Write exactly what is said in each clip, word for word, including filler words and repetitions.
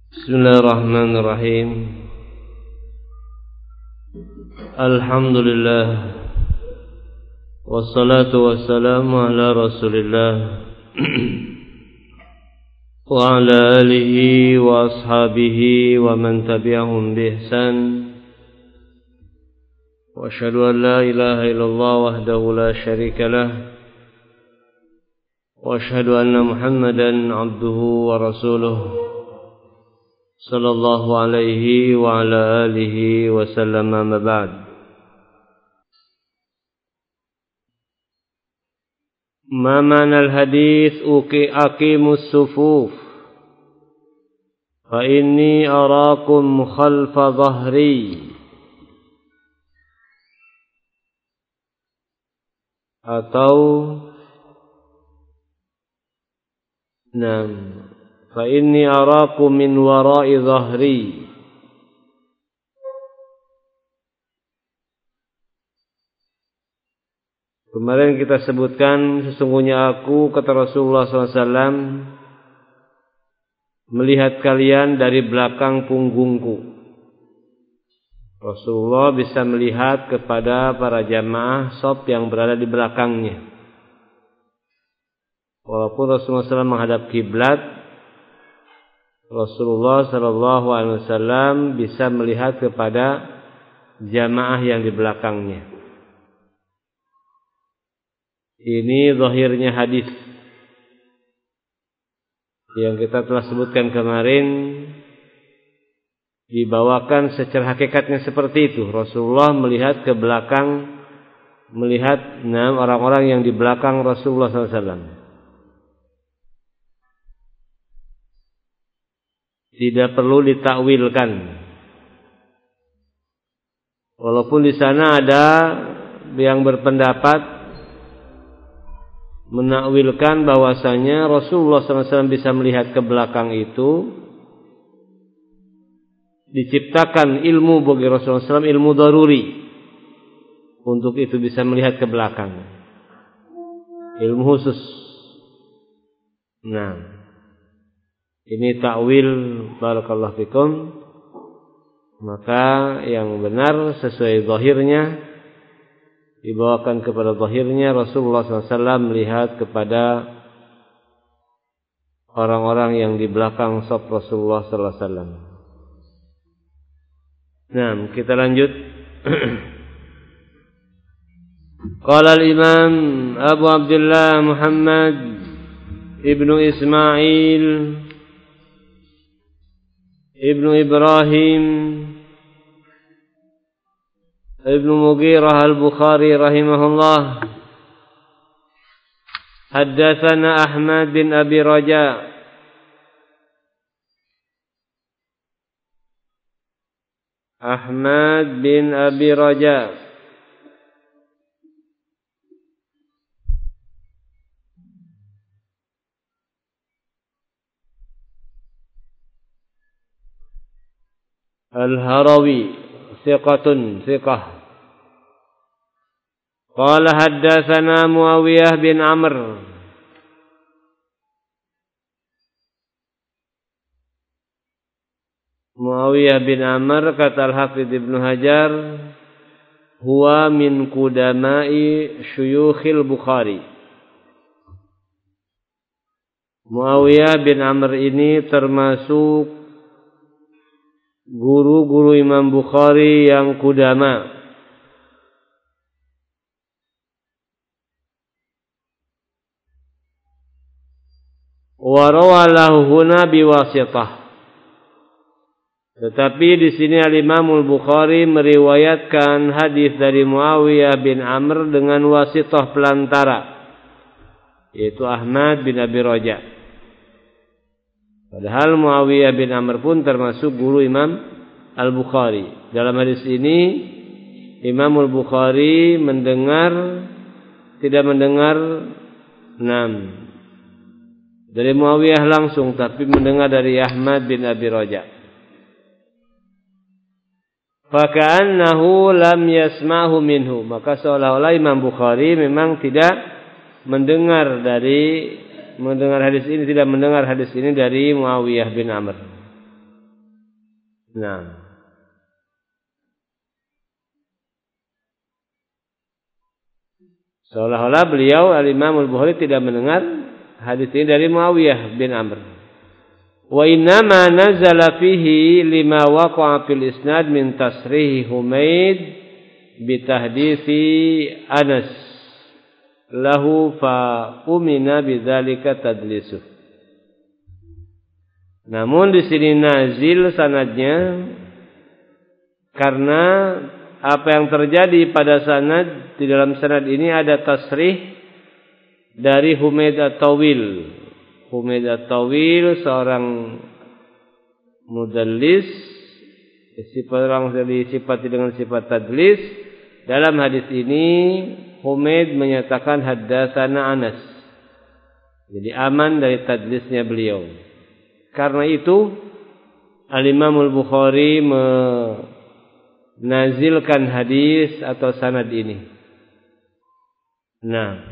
Bismillahirrahmanirrahim. Alhamdulillah, wassalatu wassalamu ala Rasulillah wa ala alihi wa ashabihi wa man tabi'ahum bi ihsan. Wa asyhadu an la ilaha illallah wahdahu la syarika lah, wa asyhadu anna Muhammadan abduhu wa rasuluh sallallahu alaihi wa ala alihi wa sallam. Amma ba'd. Ma ma'na al-hadith aqimus sufuf fa inni arakum khalfa dhahri, atau nam fa inni arakum min wara'i dhahri. Kemarin kita sebutkan sesungguhnya aku, kata Rasulullah sallallahu alaihi wasallam, melihat kalian dari belakang punggungku. Rasulullah bisa melihat kepada para jamaah shaf yang berada di belakangnya. Walaupun Rasulullah sallallahu alaihi wasallam menghadap kiblat, Rasulullah sallallahu alaihi wasallam bisa melihat kepada jamaah yang di belakangnya. Ini zahirnya hadis yang kita telah sebutkan kemarin, dibawakan secara hakikatnya seperti itu. Rasulullah melihat ke belakang, melihat enam orang-orang yang di belakang Rasulullah sallallahu alaihi wasallam. Tidak perlu ditakwilkan. Walaupun di sana ada yang berpendapat menakwilkan bahwasanya Rasulullah sallallahu alaihi wasallam bisa melihat ke belakang itu diciptakan ilmu bagi Rasulullah sallallahu alaihi wasallam, ilmu daruri untuk itu bisa melihat ke belakang, ilmu khusus. Nah, ini takwil, barakallahu fikum. Maka yang benar sesuai zahirnya, dibawakan kepada zahirnya, Rasulullah sallallahu alaihi wasallam melihat kepada orang-orang yang di belakang shaf Rasulullah sallallahu alaihi wasallam. Nah, kita lanjut. Qala al-Imam Abu Abdullah Muhammad ibnu Ismail ibnu Ibrahim ibnu Mughirah al-Bukhari rahimahullah, haddatsana Ahmad bin Abi Raja Ahmad bin Abi Raja Al-Harawi thiqatun thiqah. Qala haddatsana Muawiyah bin Amr Muawiyah bin Amr, kata Al-Hafidz Ibnu Hajar, huwa min qudamai syuyukhil Bukhari. Muawiyah bin Amr ini termasuk guru-guru Imam Bukhari yang kudama. Wa rawalahu huna biwasithah. Tetapi di sini Al-Imam Al-Bukhari meriwayatkan hadis dari Muawiyah bin Amr dengan wasithah pelantara, yaitu Ahmad bin Abi Raja. Padahal Muawiyah bin Amr pun termasuk guru Imam Al-Bukhari. Dalam hadis ini Imam Al-Bukhari mendengar, tidak mendengar enam dari Muawiyah langsung, tapi mendengar dari Ahmad bin Abi Raja. Faka'annahu lam yasma'hu minhu, maka seolah-olah Imam Bukhari memang tidak mendengar dari, mendengar hadis ini, tidak mendengar hadis ini dari Muawiyah bin Amr. Nah, seolah-olah beliau Al-Imam Al-Bukhari tidak mendengar hadis ini dari Muawiyah bin Amr. Wa inna ma nazala fihi lima waqa'a fil isnad min tasrih Humaid bi tahditsi Anas lahu fa umina bidzalika tadlisuh. Namun di sini nazil sanadnya karena apa yang terjadi pada sanad, di dalam sanad ini ada tasrih dari Humaid At-Tawil. Humaid At-Tawil seorang mudallis, sifat orang disifati dengan sifat tadlis. Dalam hadis ini Humaid menyatakan haddatsana Anas. Jadi aman dari tadlisnya beliau. Karena itu Al-Imam Al-Bukhari menazilkan hadis atau sanad ini. Nah,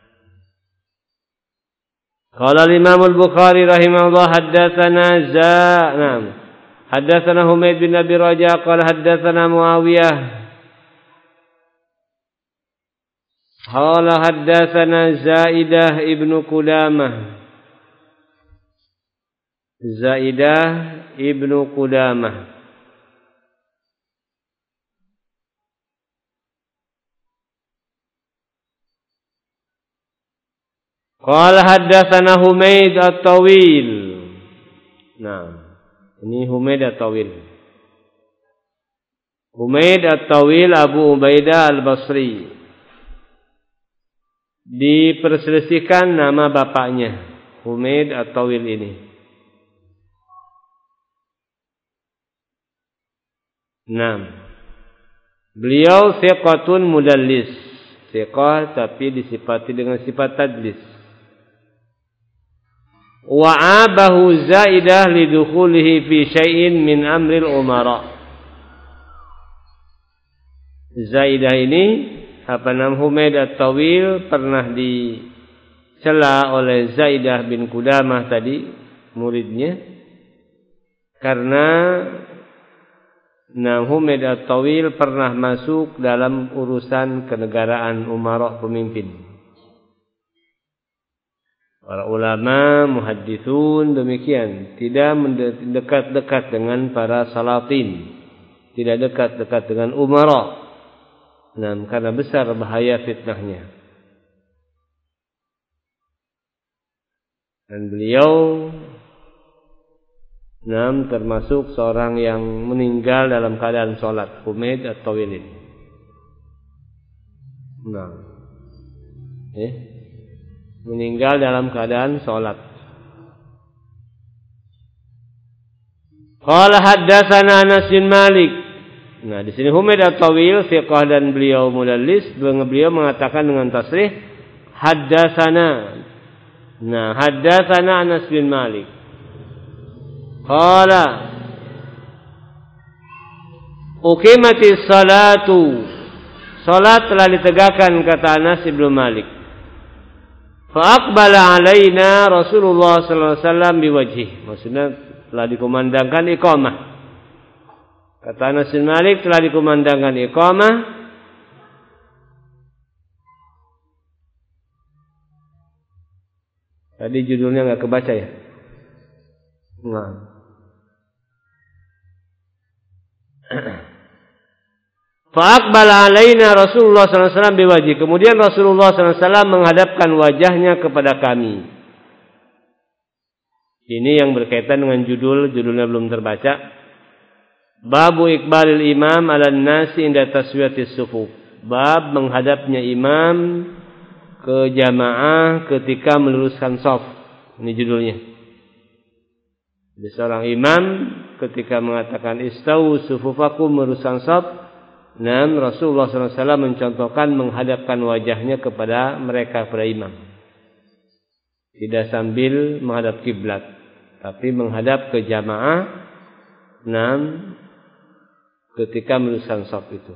qala Al-Imam Al-Bukhari rahimahullah haddatsana za, nah, haddatsana Humaid bin Abi Raja qala haddatsana Muawiyah qala haddatsana Zaidah ibnu Qudamah Zaidah ibnu Qudamah qala haddatsana Humaid At-Tawil. Nah, ini Humaid At-Tawil. Humaid At-Tawil Abu Ubaidah Al-Basri. Diperselisihkan nama bapaknya, Humaid At-Tawil ini. Nah, beliau thiqatun mudallis, thiqah tapi disifati dengan sifat tadlis. Wa abahu Zaidah lidukhulihi fi syai'in min amril umara. Zaidah ini apa nama Humaid At-Tawil pernah dicela oleh Zaidah bin Qudamah tadi, muridnya, karena nah, Humaid At-Tawil pernah masuk dalam urusan kenegaraan umara, pemimpin. Para ulama muhadditsun demikian, tidak mendekat-dekat dengan para salatin, tidak dekat-dekat dengan umara. Nah, karena besar bahaya fitnahnya. Dan beliau Nam termasuk seorang yang meninggal dalam keadaan sholat, Humaid At-Tawil ini. Nah, eh, meninggal dalam keadaan sholat. Qala haddatsana Anas bin Malik. Nah, di sini Humaid At-Tawil thiqah dan beliau mudallis, beliau mengatakan dengan tasrih haddatsana. Nah, haddatsana Anas bin Malik. Qala uqimatis salatu, salat telah ditegakkan, kata Anas bin Malik. Fa aqbala alaina Rasulullah sallallahu alaihi wasallam biwajhi, maksudnya telah dikumandangkan iqamah. Kata Anas bin Malik, telah dikumandangkan iqamah. Tadi judulnya enggak kebaca ya? Nah, fa'aqbala alaina Rasulullah sallallahu alaihi wasallam biwajhi. Kemudian Rasulullah sallallahu alaihi wasallam menghadapkan wajahnya kepada kami. Ini yang berkaitan dengan judul, judulnya belum terbaca. Babu iqbalil imam 'alan nasi inda taswiyatis sufuf. Bab menghadapnya imam ke jamaah ketika meluruskan shaf. Ini judulnya. Jadi seorang imam ketika mengatakan istawu sufufakum, meluruskan shaf, dan Rasulullah sallallahu alaihi wasallam mencontohkan menghadapkan wajahnya kepada mereka, kepada imam. Tidak sambil menghadap kiblat, tapi menghadap ke jamaah, dan ketika meluruskan shaf itu.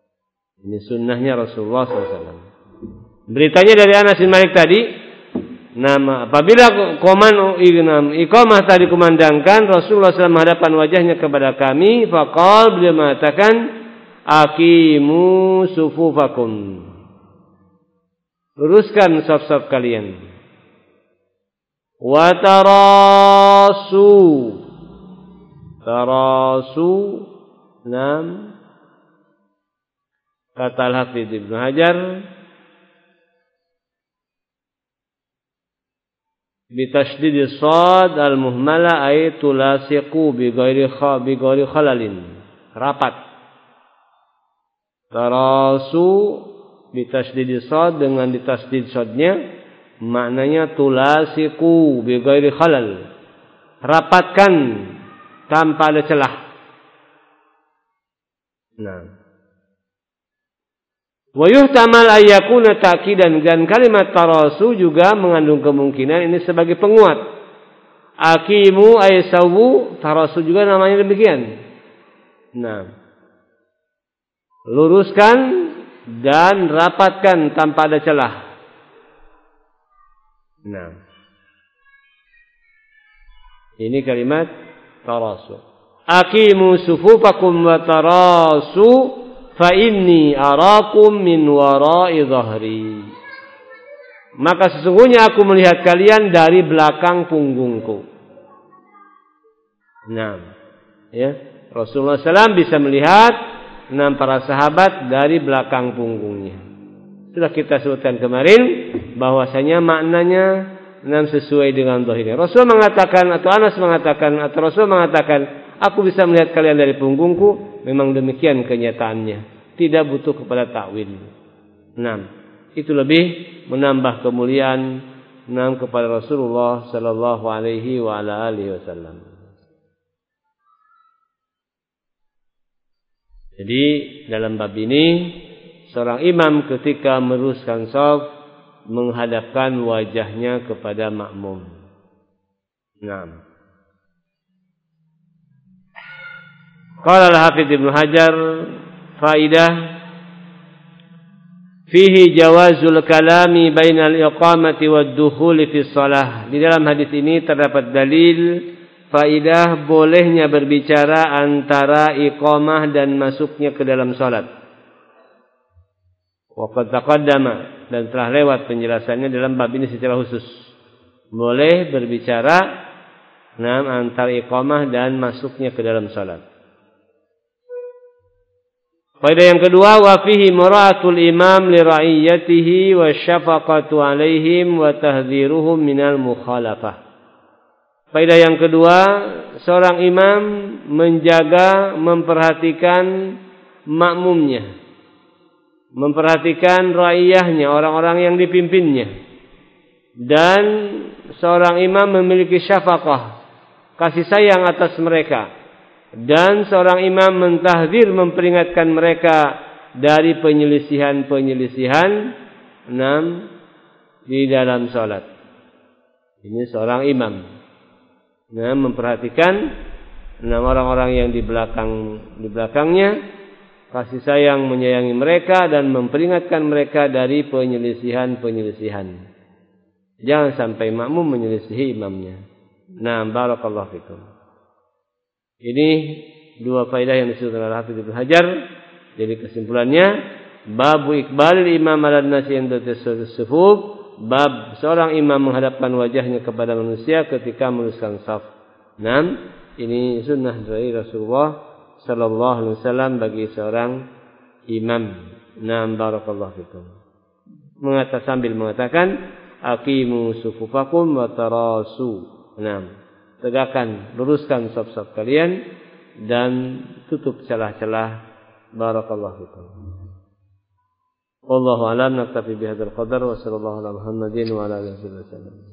Ini sunnahnya Rasulullah sallallahu alaihi wasallam. Beritanya dari Anas bin Malik tadi, Nama apabila koman iqamah tadi kumandangkan, Rasulullah shallallahu alaihi wasallam menghadapkan wajahnya kepada kami, faqal, beliau mengatakan, aqimu sufufakum, luruskan saf-saf kalian, wa tarasu, tarasu, enam, kata Al-Hafidz Ibnu Hajar, bitasydid shad al-muhmala ay tulasiqu bi ghairi kha bi ghairi khalalin, rapat. Tarasu bitasydid shad, dengan ditasydid shadnya maknanya tulasiqu bi ghairi khalal, rapatkan tanpa ada celah. Nah, wa yuhtamal ayyakuna ta'kidan, dan kalimat tarasu juga mengandung kemungkinan ini sebagai penguat. Aqimu ay sawu, tarasu juga namanya demikian. Nah, luruskan dan rapatkan tanpa ada celah. Nah, ini kalimat tarasu. Aqimu sufufakum wa tarasu fa inni arakum min wara'i dhahri, maka sesungguhnya aku melihat kalian dari belakang punggungku. Nah, ya, Rasulullah shallallahu alaihi wasallam bisa melihat enam para sahabat dari belakang punggungnya. Sudah kita sebutkan kemarin bahwasanya maknanya enam sesuai dengan zahirnya. Rasul mengatakan, atau Anas mengatakan, atau Rasul mengatakan, aku bisa melihat kalian dari punggungku. Memang demikian kenyataannya, tidak butuh kepada takwil. Enam, itu lebih menambah kemuliaan enam kepada Rasulullah sallallahu alaihi wa ala alihi wasallam. Jadi dalam bab ini, seorang imam ketika meluruskan shaf menghadapkan wajahnya kepada makmum. Enam. Qala al-Hafidz Ibnu Hajar, faidah fihi jawazul kalami bainal iqamati wad dukhuli fi shalah. Di dalam hadis ini terdapat dalil faidah bolehnya berbicara antara iqamah dan masuknya ke dalam salat. Wa qad taqaddama, dan telah lewat penjelasannya dalam bab ini secara khusus. Boleh berbicara nah, antara iqamah dan masuknya ke dalam salat. Faedah yang kedua, wa fihi mura'atul imam li ra'iyatihi wa syafaqatu 'alaihim wa tahdhiruhum minal mukhalafah. Faedah yang kedua, seorang imam menjaga, memperhatikan makmumnya, memperhatikan ra'iyahnya, orang-orang yang dipimpinnya. Dan seorang imam memiliki syafaqah, kasih sayang atas mereka. Dan seorang imam mentahdzir, memperingatkan mereka dari penyelisihan-penyelisihan enam di dalam salat. Ini seorang imam, nah, memperhatikan enam orang-orang yang di belakang di belakangnya, kasih sayang, menyayangi mereka dan memperingatkan mereka dari penyelisihan-penyelisihan. Jangan sampai makmum menyelisihi imamnya. Nah, barakallahu fikum. Ini dua faedah yang disebutkan oleh Hafidz Ibnu Hajar. Jadi kesimpulannya, babu iqbalil imam ala nasi inda tasawwuf, bab seorang imam menghadapkan wajahnya kepada manusia ketika meluruskan shaf. Naam, ini sunnah dari Rasulullah sallallahu alaihi wasallam bagi seorang imam. Naam, barakallahu fikum. Mengata sambil mengatakan, aqimu sufufakum wa tarasu. Naam, tegakkan, luruskan shaf-shaf kalian dan tutup celah-celah. Barakallahu fikum. Wallahu a'lam, naktafi bihadzal qadar wa sallallahu ala Muhammadin wa ala alihi wasallam.